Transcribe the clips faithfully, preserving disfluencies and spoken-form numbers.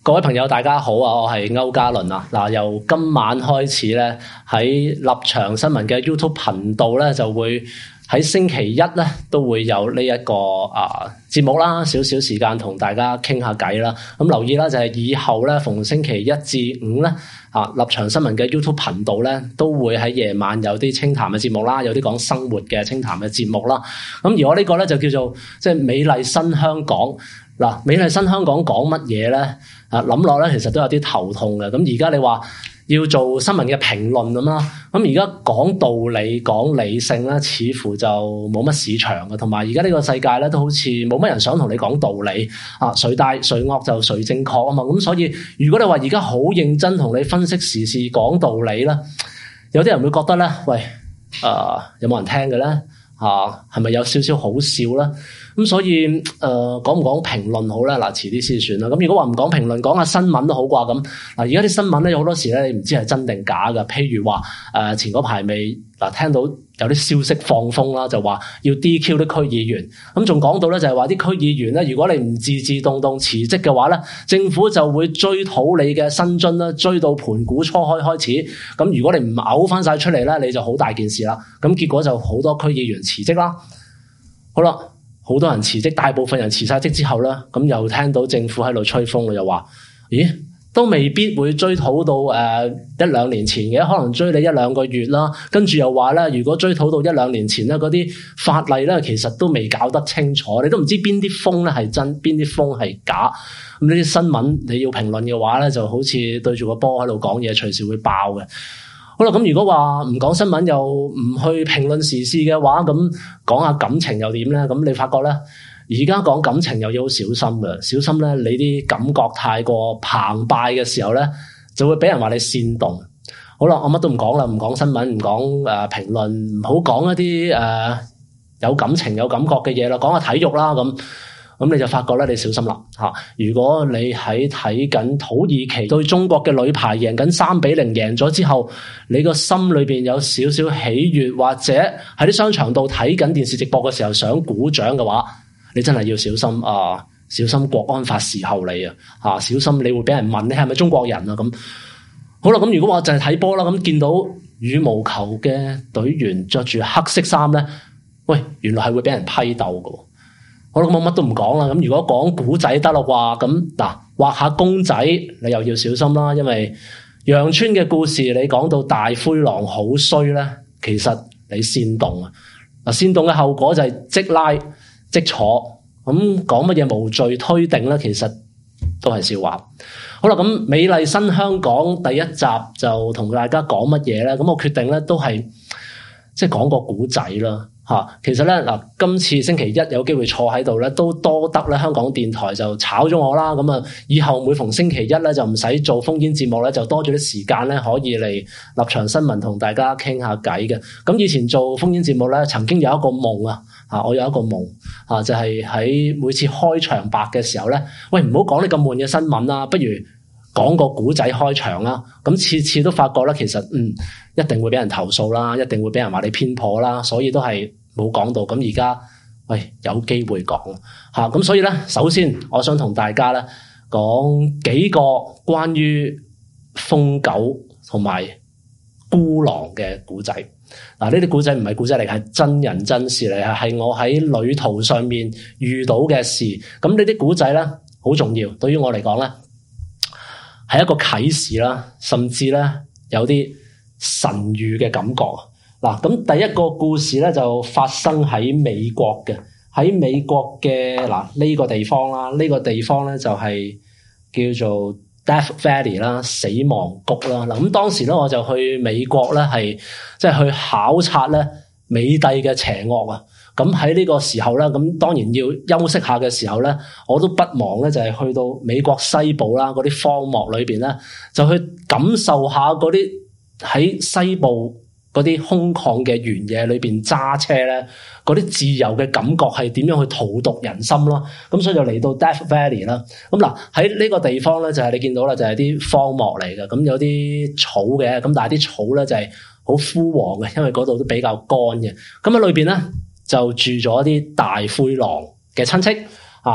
各位朋友，大家好啊！我係歐嘉倫啊。嗱，由今晚開始咧，喺立場新聞嘅 YouTube 頻道咧，就會喺星期一咧都會有呢、這、一個啊節目啦，少少時間同大家傾下偈啦。咁留意啦，就係以後咧，逢星期一至五咧，啊立場新聞嘅 YouTube 頻道咧，都會喺夜晚有啲清談嘅節目啦，有啲講生活嘅清談嘅節目啦。咁而我呢個咧就叫做即係美麗新香港。嗱，美麗新香港講乜嘢咧？啊，諗落咧，其實都有啲頭痛嘅。咁而家你話要做新聞嘅評論咁啦，咁而家講道理、講理性咧，似乎就冇乜市場嘅。同埋而家呢個世界咧，都好似冇乜人想同你講道理啊，誰大誰惡就誰正確啊嘛。咁所以如果你話而家好認真同你分析時事、講道理咧，有啲人會覺得咧，喂，誒、呃，有冇人聽嘅咧？啊，係咪有少少好笑咧？咁所以誒、呃、講唔講評論好咧？嗱，遲啲先算啦。咁如果話唔講評論，講下新聞都好啩。咁嗱，而家啲新聞咧，有好多時咧，你唔知係真定假嘅。譬如話誒、呃、前嗰排未嗱聽到有啲消息放風啦，就話要 D Q 啲區議員。咁仲講到咧，就係話啲區議員咧，如果你唔自自動動辭職嘅話咧，政府就會追討你嘅薪津啦，追到盤古初開開始。咁如果你唔嘔翻晒出嚟咧，你就好大件事啦。咁結果就好多區議員辭職啦。好啦。好多人辭職，大部分人辭晒職之後咧，咁又聽到政府喺度吹風，又話：咦，都未必會追討到誒、呃、一兩年前嘅，可能追你一兩個月啦。跟住又話咧，如果追討到一兩年前咧，嗰啲法例咧，其實都未搞得清楚，你都唔知邊啲風咧係真，邊啲風係假。咁呢啲新聞你要評論嘅話咧，就好似對住個波喺度講嘢，隨時會爆嘅。好啦，咁如果話唔講新聞又唔去評論時事嘅話，咁講下感情又點咧？咁你發覺咧，而家講感情又要好小心嘅，小心咧你啲感覺太過澎湃嘅時候咧，就會俾人話你煽動。好啦，我乜都唔講啦，唔講新聞，唔講誒評論，唔好講一啲誒、呃、有感情有感覺嘅嘢啦，講下體育啦咁。咁你就發覺咧，你小心啦嚇！如果你喺睇緊土耳其對中國嘅女排贏緊三比零贏咗之後，你個心裏邊有少少喜悅，或者喺啲商場度睇緊電視直播嘅時候想鼓掌嘅話，你真係要小心啊！小心國安法時候你啊嚇！小心你會俾人問你係咪中國人啊咁。好啦，咁如果話就係睇波啦，咁見到羽毛球嘅隊員着住黑色衫咧，喂，原來係會俾人批鬥㗎。好啦，咁我乜都唔講啦。咁如果講古仔得啦話，咁嗱畫下公仔，你又要小心啦。因為羊村嘅故事，你講到大灰狼好衰咧，其實你煽動啊。嗱，煽動嘅後果就係即拉即坐。咁講乜嘢無罪推定咧，其實都係笑話。好啦，咁美麗新香港第一集就同大家講乜嘢咧？咁我決定咧都係即係講個古仔啦。吓，其實咧嗱，今次星期一有機會坐喺度咧，都多得咧香港電台就炒咗我啦。咁啊，以後每逢星期一咧就唔使做烽煙節目咧，就多咗啲時間咧可以嚟立場新聞同大家傾下偈嘅。咁以前做烽煙節目咧，曾經有一個夢啊，啊，我有一個夢啊，就係喺每次開場白嘅時候咧，喂，唔好講呢咁悶嘅新聞啦，不如講個古仔開場啦。咁次次都發覺咧，其實嗯，一定會俾人投訴啦，一定會俾人話你偏頗啦，所以都係冇講到。咁而家喂有機會講吓，咁所以咧，首先我想同大家咧講幾個關於瘋狗同埋孤狼嘅古仔。嗱，呢啲古仔唔係古仔嚟，係真人真事嚟，係我喺旅途上面遇到嘅事。咁呢啲古仔咧好重要，對於我嚟講咧係一個啟示啦，甚至咧有啲神諭嘅感覺。嗱，咁第一個故事咧就發生喺美國嘅，喺美國嘅嗱呢個地方啦，呢、呢個地方咧就係叫做 Death Valley 啦，死亡谷啦。嗱，咁當時咧我就去美國咧係即係去考察咧美帝嘅邪惡啊。咁喺呢個時候咧，咁當然要休息下嘅時候咧，我都不忘咧就係去到美國西部啦，嗰啲荒漠裏邊咧，就去感受下嗰啲喺西部嗰啲空曠嘅原野裏邊揸車咧，嗰啲自由嘅感覺係點樣去荼毒人心咯。咁所以就嚟到 Death Valley 啦。咁嗱喺呢個地方咧，就係你見到啦，就係啲荒漠嚟嘅。咁有啲草嘅，咁但係啲草咧就係好枯黃嘅，因為嗰度都比較乾嘅。咁喺裏邊咧就住咗啲大灰狼嘅親戚啊，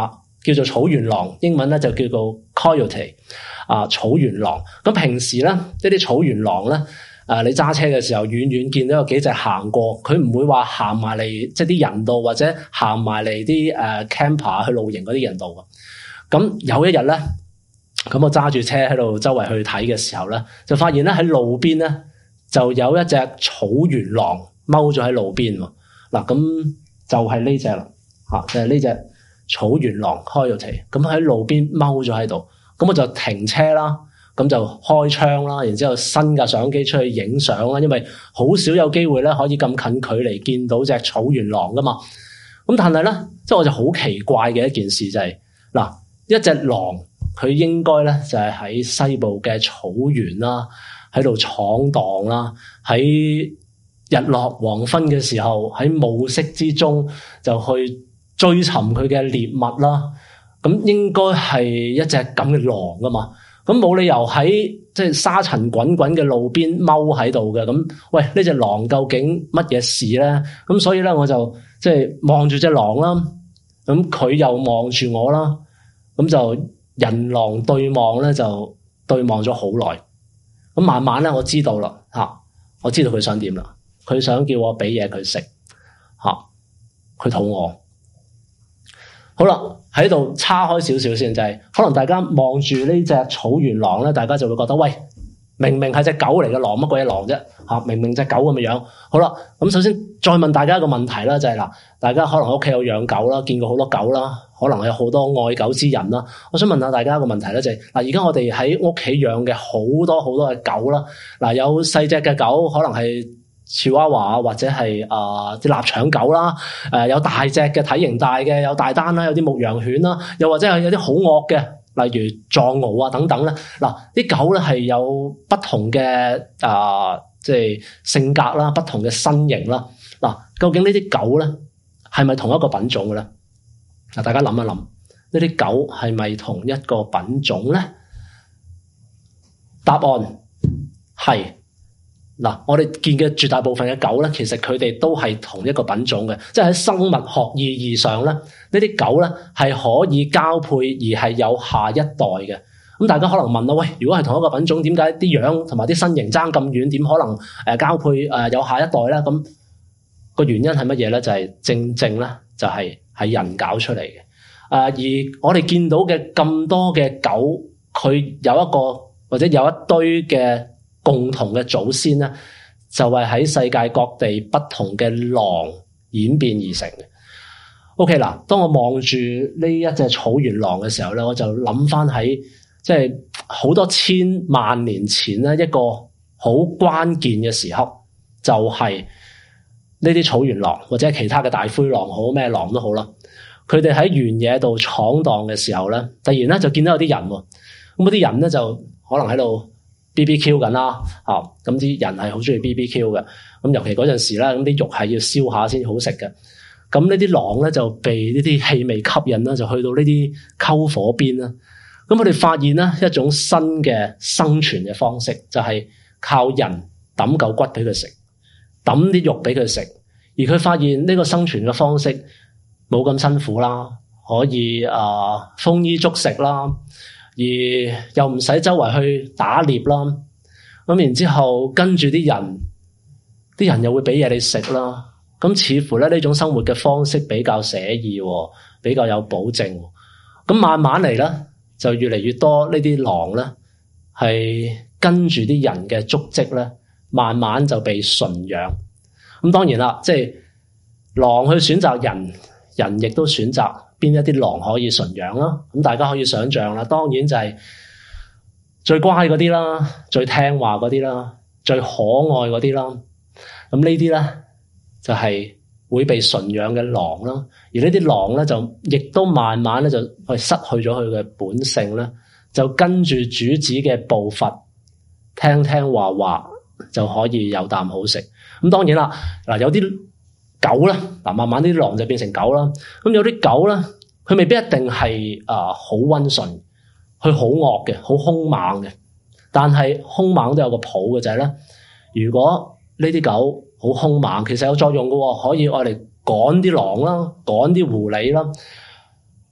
叫做草原狼，英文咧就叫做 coyote 啊，草原狼。咁平時咧，呢啲草原狼咧，誒、啊、你揸車嘅時候，遠遠見到有幾隻行過，佢唔會話行埋嚟，即係啲人道或者行埋嚟啲誒 camper 去露營嗰啲人道嘅。咁有一日咧，咁我揸住車喺度周圍去睇嘅時候咧，就發現咧喺路邊咧就有一隻草原狼踎咗喺路邊喎。嗱、啊，咁就係呢隻啦，嚇就係呢隻草原狼 coyote，咁喺路邊踎咗喺度，咁我就停車啦，咁就開窗啦，然之後伸架相機出去影相啦，因為好少有機會咧可以咁近距離見到隻草原狼噶嘛。咁但係咧，即係我就好奇怪嘅一件事就係、是，嗱，一隻狼佢應該咧就係喺西部嘅草原啦，喺度闖蕩啦，喺日落黃昏嘅時候喺暮色之中就去追尋佢嘅獵物啦。咁應該係一隻咁嘅狼噶嘛，咁冇理由喺即係沙塵滾滾嘅路邊踎喺度嘅。咁喂，呢隻狼究竟乜嘢事咧？咁所以咧我就即係望住隻狼啦，咁佢又望住我啦，咁就人狼對望咧，就對望咗好耐。咁慢慢咧我知道啦，吓，我知道佢想點啦，佢想叫我俾嘢佢食，吓，佢肚餓。好啦，喺度叉開少少先，就係、是、可能大家望住呢隻草原狼咧，大家就會覺得喂，明明係隻狗嚟嘅，狼乜鬼嘢狼啫？吓，明明隻狗咁嘅樣。好啦，咁首先再問大家一個問題啦，就係、是、嗱，大家可能屋企有養狗啦，見過好多狗啦，可能有好多愛狗之人啦。我想問下大家一個問題咧，就係、是、嗱，而家我哋喺屋企養嘅好多好多嘅狗啦，嗱，有細隻嘅狗，可能係芝娃娃或者係啊啲臘腸狗啦，誒、呃、有大隻嘅體型大嘅，有大丹啦，有啲牧羊犬啦，又或者係有啲好惡嘅，例如藏獒啊等等咧。嗱，啲狗咧係有不同嘅啊，即、呃、係、就是、性格啦，不同嘅身形啦。嗱，究竟呢啲狗咧係咪同一個品種嘅咧？嗱，大家諗一諗，呢啲狗係咪同一個品種咧？答案係。嗱，我哋見嘅絕大部分嘅狗咧，其實佢哋都係同一個品種嘅，即係喺生物學意義上咧，呢啲狗咧係可以交配而係有下一代嘅。咁大家可能問啦，喂，如果係同一個品種，點解啲樣同埋啲身形爭咁遠？點可能誒交配誒有下一代咧？咁個原因係乜嘢咧？就係正正咧，就係係人搞出嚟嘅。誒，而我哋見到嘅咁多嘅狗，佢有一個或者有一堆嘅共同嘅祖先咧，就係喺世界各地不同嘅狼演變而成嘅。OK 嗱，當我望住呢一隻草原狼嘅時候咧，我就諗翻喺即係好多千萬年前咧一個好關鍵嘅時刻，就係呢啲草原狼或者其他嘅大灰狼好咩狼都好啦，佢哋喺原野度闖蕩嘅時候咧，突然咧就見到有啲人喎，咁嗰啲人咧就可能喺度B B Q 緊啦，啊，咁啲人係好中意 B B Q 嘅，咁尤其嗰陣時啦，咁啲肉係要燒下先好食嘅。咁呢啲狼咧就被呢啲氣味吸引啦，就去到呢啲篝火邊啦。咁佢哋發現咧一種新嘅生存嘅方式，就係靠人抌嚿骨俾佢食，抌啲肉俾佢食。而佢發現呢個生存嘅方式冇咁辛苦啦，可以啊豐衣足食啦。而又唔使周圍去打獵啦，咁然之後跟住啲人，啲人又會俾嘢你食啦，咁似乎咧呢種生活嘅方式比較寫意，比較有保證。咁慢慢嚟咧，就越嚟越多呢啲狼咧，係跟住啲人嘅足跡咧，慢慢就被馴養。咁當然啦，即係狼去選擇人，人亦都選擇邊一啲狼可以馴養啦？咁大家可以想象啦，當然就係最乖嗰啲啦，最聽話嗰啲啦，最可愛嗰啲啦。咁呢啲咧就係會被馴養嘅狼啦。而呢啲狼咧就亦都慢慢咧就去失去咗佢嘅本性咧，就跟住主子嘅步伐，聽聽話話就可以有啖好食。咁當然啦，嗱有啲狗啦，嗱慢慢啲狼就變成狗啦。咁有啲狗咧，佢未必一定係啊好溫順，佢好惡嘅，好兇猛嘅。但係兇猛都有個譜嘅，就係咧，如果呢啲狗好兇猛，其實有作用嘅，可以愛嚟趕啲狼啦，趕啲狐狸啦。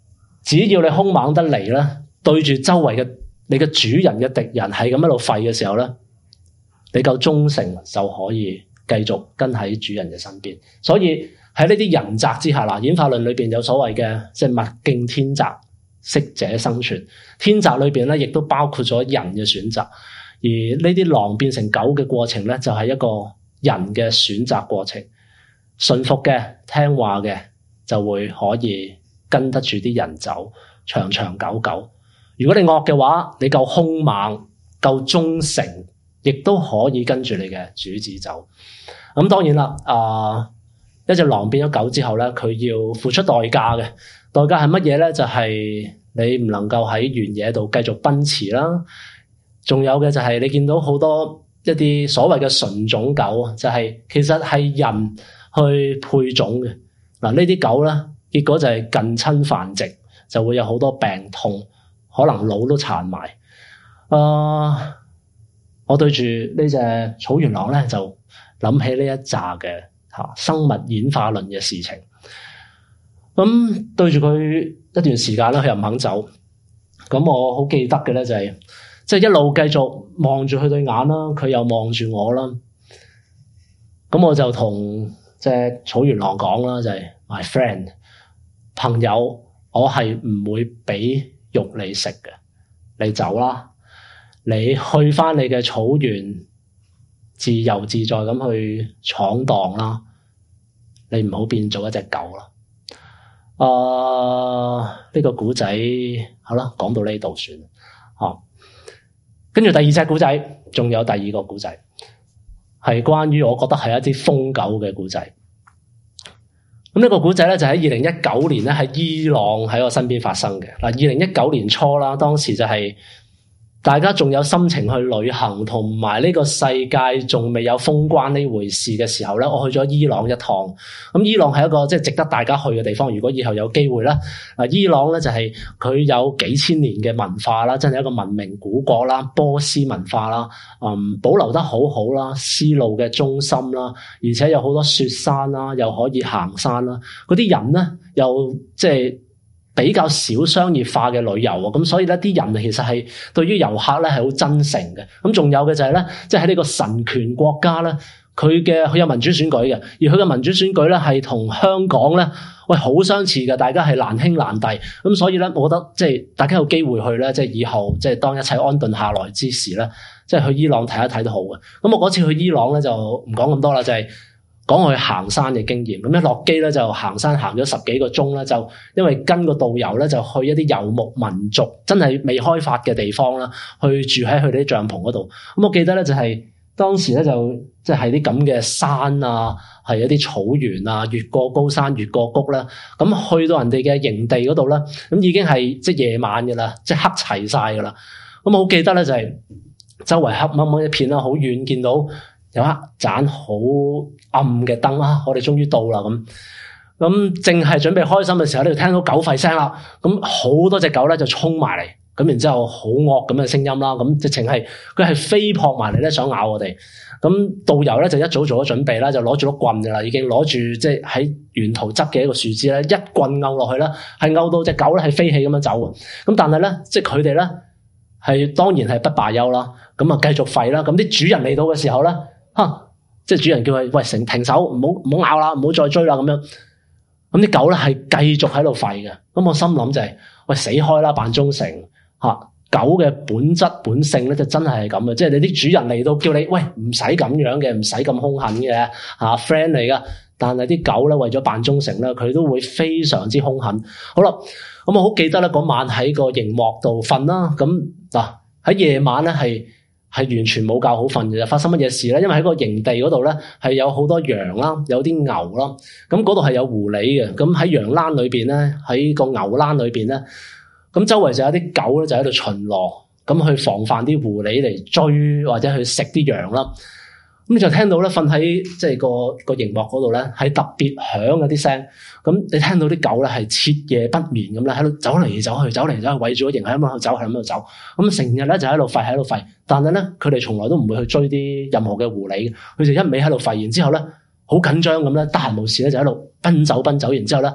只要你兇猛得嚟咧，對住周圍嘅你嘅主人嘅敵人係咁喺度吠嘅時候咧，你夠忠誠就可以繼續跟喺主人嘅身邊。所以喺呢啲人擇之下，嗱，演化論裏邊有所謂嘅即係物競天擇，適者生存。天擇裏邊咧，亦都包括咗人嘅選擇。而呢啲狼變成狗嘅過程咧，就係一個人嘅選擇過程。順服嘅、聽話嘅就會可以跟得住啲人走，長長久久。如果你惡嘅話，你夠兇猛、夠忠誠，亦都可以跟住你嘅主子走。咁當然啦，啊、呃，一隻狼變咗狗之後咧，佢要付出代價嘅。代價係乜嘢咧？就係、是、你唔能夠喺原野度繼續奔馳啦。仲有嘅就係你見到好多一啲所謂嘅純種狗，就係、是、其實係人去配種嘅。嗱，呢啲狗咧，結果就係近親繁殖，就會有好多病痛，可能腦都殘埋。啊、呃，我對住呢隻草原狼咧，就諗起呢一紮嘅吓生物演化論嘅事情。咁對住佢一段時間咧，佢又唔肯走。咁我好記得嘅咧就係、是。即係一路繼續望住佢對眼啦，佢又望住我啦。咁我就同隻草原狼講啦，就係、是、My friend 朋友，我係唔會俾肉你食嘅，你走啦，你去返你嘅草原，自由自在咁去闖蕩啦，你唔好變做一隻狗啦。啊、呃，呢、這個古仔好啦，講到呢度算啦，吓。跟住第二隻古仔，仲有第二個古仔，係關於我覺得係一啲瘋狗嘅古仔。咁呢個古仔咧就喺二零一九年咧喺伊朗喺我身邊發生嘅。嗱，二零一九年初啦，當時就係大家仲有心情去旅行，同埋呢個世界仲未有封關呢回事嘅時候咧，我去咗伊朗一趟。咁伊朗係一個即係值得大家去嘅地方。如果以後有機會咧，啊，伊朗咧就係佢有幾千年嘅文化啦，真係一個文明古國啦，波斯文化啦，嗯，保留得好好啦，絲路嘅中心啦，而且有好多雪山啦，又可以行山啦。嗰啲人咧又即係比較少商業化嘅旅遊啊，咁所以咧啲人其實係對於遊客咧係好真誠嘅。咁仲有嘅就係咧，即係喺呢個神權國家咧，佢嘅佢有民主選舉嘅，而佢嘅民主選舉咧係同香港咧喂好相似嘅，大家係難兄難弟。咁所以咧，我覺得即係大家有機會去咧，即係以後即係當一切安頓下來之時咧，即係去伊朗睇一睇都好嘅。咁我嗰次去伊朗咧就唔講咁多啦，就係講我去行山嘅經驗。咁一落機咧就行山行咗十幾個鐘啦，就因為跟個導遊咧就去一啲游牧民族真係未開發嘅地方啦，去住喺佢哋啲帳篷嗰度。咁我記得咧就係當時咧就即係啲咁嘅山啊，係一啲草原啊，越過高山越過谷啦。咁去到人哋嘅營地嗰度咧，咁已經係即係夜晚噶啦，即係黑齊晒噶啦。咁我好記得咧就係周圍黑掹掹一片啦，好遠見到有一盞好暗嘅燈啦，我哋終於到啦咁。咁正係準備開心嘅時候，你就聽到狗吠聲啦。咁好多隻狗咧就衝埋嚟，咁然之後好惡咁嘅聲音啦。咁直情係佢係飛撲埋嚟咧，想咬我哋。咁導遊咧就一早做咗準備啦，就攞住碌棍噶啦，已經攞住即係喺沿途執嘅一個樹枝咧，一棍勾落去啦，係勾到隻狗咧係飛起咁樣走。咁但係咧，即係佢哋咧係當然係不罷休啦。咁啊繼續吠啦。咁啲主人嚟到嘅時候咧，吓！即係主人叫佢喂，成停手，唔好唔好咬啦，唔好再追啦咁樣。咁啲狗咧係繼續喺度吠嘅。咁我心諗就係、是、喂，死開啦，扮忠誠吓。狗嘅本質本性咧就真係係咁嘅，即係你啲主人嚟到叫你喂，唔使咁樣嘅，唔使咁兇狠嘅吓 friend 嚟噶。但係啲狗咧為咗扮忠誠咧，佢都會非常之兇狠。好啦，咁我好記得咧嗰晚喺個營幕度瞓啦。咁嗱喺夜晚咧係。係完全冇覺好瞓嘅，發生乜嘢事咧？因為喺個營地嗰度咧，係有好多羊啦，有啲牛啦，咁嗰度係有狐狸嘅。咁喺羊欄裏邊咧，喺個牛欄裏邊咧，咁周圍就有啲狗咧就喺度巡邏，咁去防範啲狐狸嚟追或者去食啲羊啦。咁你就聽到咧，瞓喺即係個個營幕嗰度咧，係特別響嗰啲聲。咁你聽到啲狗咧係徹夜不眠咁咧，喺度走嚟走去，走嚟走去，圍住個營喺度走，喺度走。咁成日咧就喺度吠，喺度吠。但係咧，佢哋從來都唔會去追啲任何嘅狐狸，佢就一味喺度吠。然之後咧，好緊張咁咧，得閒無事咧就喺度奔走奔走。然之後咧，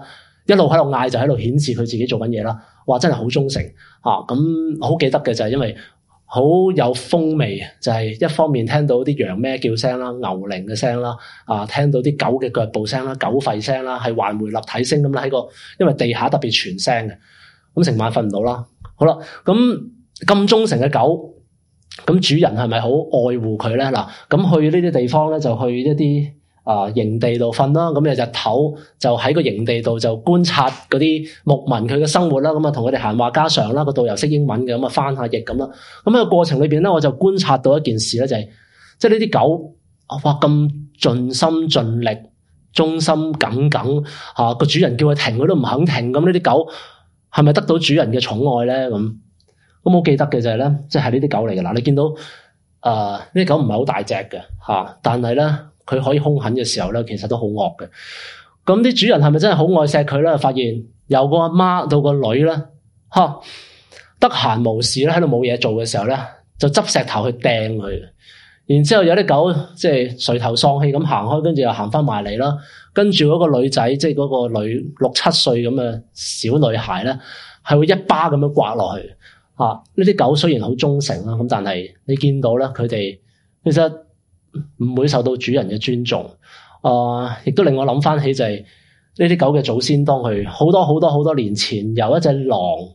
一路喺度嗌就喺度顯示佢自己做緊嘢啦。哇，真係好忠誠啊！咁好記得嘅就係因為好有風味，就係、是、一方面聽到啲羊咩叫聲啦、牛鈴嘅聲啦，啊聽到啲狗嘅腳步聲啦、狗吠聲啦，係環迴立體聲咁啦喺個，因為地下特別傳聲嘅，咁成晚瞓唔到啦。好啦，咁咁忠誠嘅狗，咁主人係咪好愛護佢咧？嗱，咁去呢啲地方咧，就去一啲啊營地度瞓啦。咁有日頭就喺個營地度就觀察嗰啲牧民佢嘅生活啦。咁啊同佢哋閒話家常啦。個導遊識英文嘅，咁啊翻下譯咁啦。咁喺個過程裏邊咧，我就觀察到一件事咧，就係即係呢啲狗哇咁盡心盡力、忠心耿耿嚇，個主人叫佢停佢都唔肯停。咁呢啲狗係咪得到主人嘅寵愛咧？咁咁我記得嘅就係咧，即係呢啲狗嚟嘅嗱。你見到誒呢啲狗唔係好大隻嘅嚇，但係咧佢可以兇狠嘅時候咧，其實都好惡嘅。咁啲主人係咪真係好愛錫佢咧？發現由個阿媽到個女咧，嚇得閒無事咧喺度冇嘢做嘅時候咧，就執石頭去掟佢。然之後有啲狗即係垂頭喪氣咁行開，跟住又行翻埋嚟啦。跟住嗰個女仔，即係嗰個女六七歲咁嘅小女孩咧，係會一巴咁樣刮落去。啊！呢啲狗雖然好忠誠啦，咁但係你見到咧，佢哋其實唔會受到主人嘅尊重。啊！亦都令我諗翻起就係呢啲狗嘅祖先，當佢好多好多好多年前由一隻狼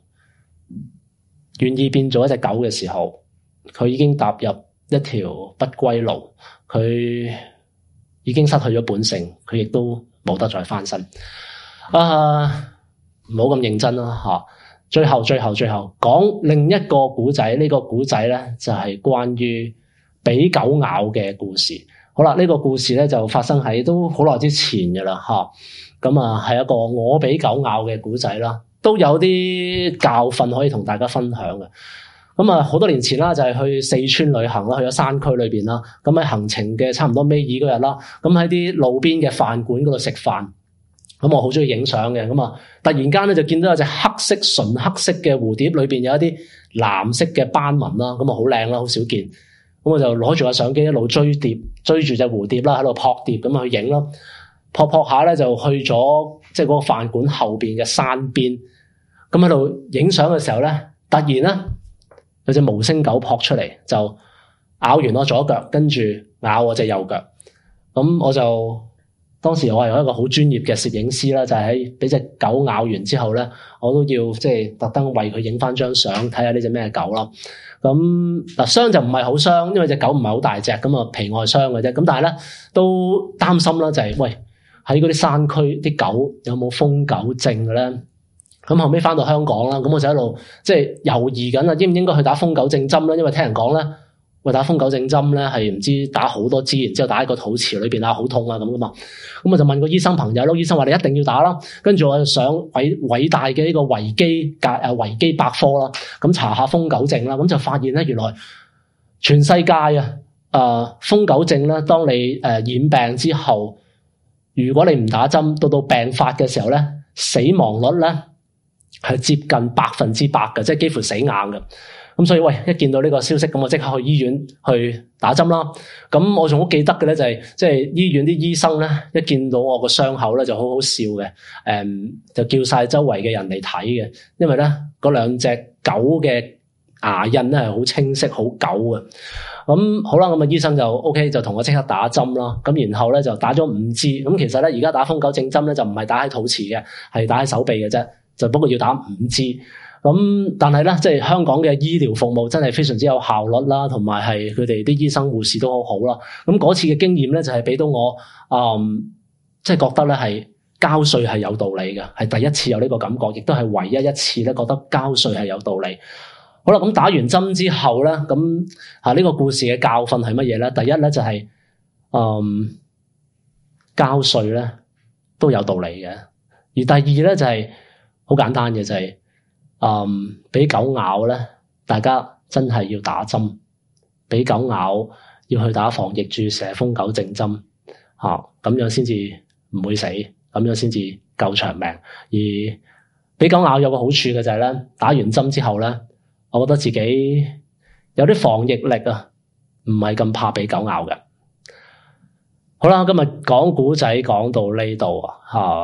願意變做一隻狗嘅時候，佢已經踏入一條不歸路，佢已經失去咗本性，佢亦都冇得再翻身。啊！唔好咁認真啦嚇。最後最後最後講另一個古仔，呢、這個古仔咧就係、是、關於俾狗咬嘅故事。好啦，呢、這個故事咧就發生喺都好耐之前嘅啦嚇。咁啊係一個我俾狗咬嘅古仔啦，都有啲教訓可以同大家分享嘅。咁啊好多年前啦，就係、是、去四川旅行啦，去咗山區裏邊啦。咁喺行程嘅差唔多尾二嗰日啦，咁喺啲路邊嘅飯館嗰度食飯。咁我好中意影相嘅，咁啊突然間咧就見到有隻黑色純黑色嘅蝴蝶，裏邊有一啲藍色嘅斑紋啦，咁啊好靚啦，好少見。咁我就攞住個相機一路追蝶，追住隻蝴蝶啦，喺度撲蝶咁去影啦。撲撲下咧就去咗即係嗰個飯館後邊嘅山邊，咁喺度影相嘅時候咧，突然咧有隻無聲狗撲出嚟，就咬完我左腳，跟住咬我隻右腳。咁我就當時我係有一個好專業嘅攝影師啦，就係喺俾隻狗咬完之後咧，我都要即係特登為佢影翻張相，睇下呢隻咩狗啦。咁嗱，傷就唔係好傷，因為隻狗唔係好大隻，咁啊皮外傷嘅啫。咁但係咧都擔心啦，就係、是、喂喺嗰啲山區啲狗有冇瘋狗症嘅咧？咁後尾翻到香港啦，咁我就喺度即係猶豫緊啊，應唔應該去打瘋狗症針咧？因為聽人講咧。喂，打瘋狗症針咧係唔知打好多支，然之後打喺個肚臍裏邊啊，好痛啊咁噶嘛。咁我就問個醫生朋友咯，醫生話你一定要打啦。跟住我就上偉偉大嘅呢個維基格誒維基百科啦，咁查下瘋狗症啦，咁就發現咧原來全世界啊誒、呃、瘋狗症咧，當你誒、呃、染病之後，如果你唔打針，到到病發嘅時候咧，死亡率咧係接近百分之百嘅，即係幾乎死硬嘅。咁所以喂，一見到呢個消息，咁我即刻去醫院去打針啦。咁我仲好記得嘅咧，就係即係醫院啲醫生咧，一見到我個傷口咧就好好笑嘅，誒、嗯、就叫晒周圍嘅人嚟睇嘅，因為咧嗰兩隻狗嘅牙印咧係好清晰、好狗嘅。咁好啦，咁啊醫生就 OK 就同我即刻打針啦。咁然後咧就打咗五支。咁其實咧而家打瘋狗症針咧就唔係打喺肚臍嘅，係打喺手臂嘅啫，就不過要打五支。咁但係咧，即係香港嘅醫療服務真係非常之有效率啦，同埋係佢哋啲醫生護士都好好啦。咁嗰次嘅經驗咧，就係俾到我，嗯，即係覺得咧係交稅係有道理嘅，係第一次有呢個感覺，亦都係唯一一次咧覺得交稅係有道理。好啦，咁打完針之後咧，咁啊呢個故事嘅教訓係乜嘢咧？第一咧就係，嗯，交稅咧都有道理嘅，而第二咧就係好簡單嘅就係。嗯，俾狗咬咧，大家真係要打針。俾狗咬要去打防疫注射瘋狗症針，吓、啊、咁樣先至唔會死，咁樣先至夠長命。而俾狗咬有個好處嘅就係咧，打完針之後咧，我覺得自己有啲防疫力啊，唔係咁怕俾狗咬嘅。好啦，今日講古仔講到呢度啊，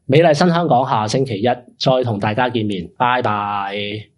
美麗新香港下星期一再同大家見面，拜拜。